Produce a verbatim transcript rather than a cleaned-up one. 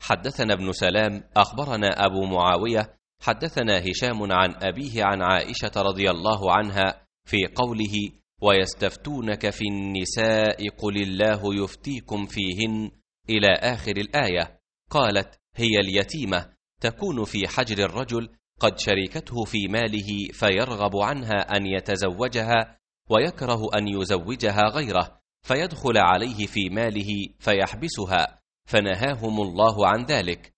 حدثنا ابن سلام أخبرنا أبو معاوية حدثنا هشام عن أبيه عن عائشة رضي الله عنها في قوله ويستفتونك في النساء قل الله يفتيكم فيهن إلى آخر الآية. قالت هي اليتيمة تكون في حجر الرجل قد شركته في ماله فيرغب عنها أن يتزوجها ويكره أن يزوجها غيره فيدخل عليه في ماله فيحبسها، فنهاهم الله عن ذلك.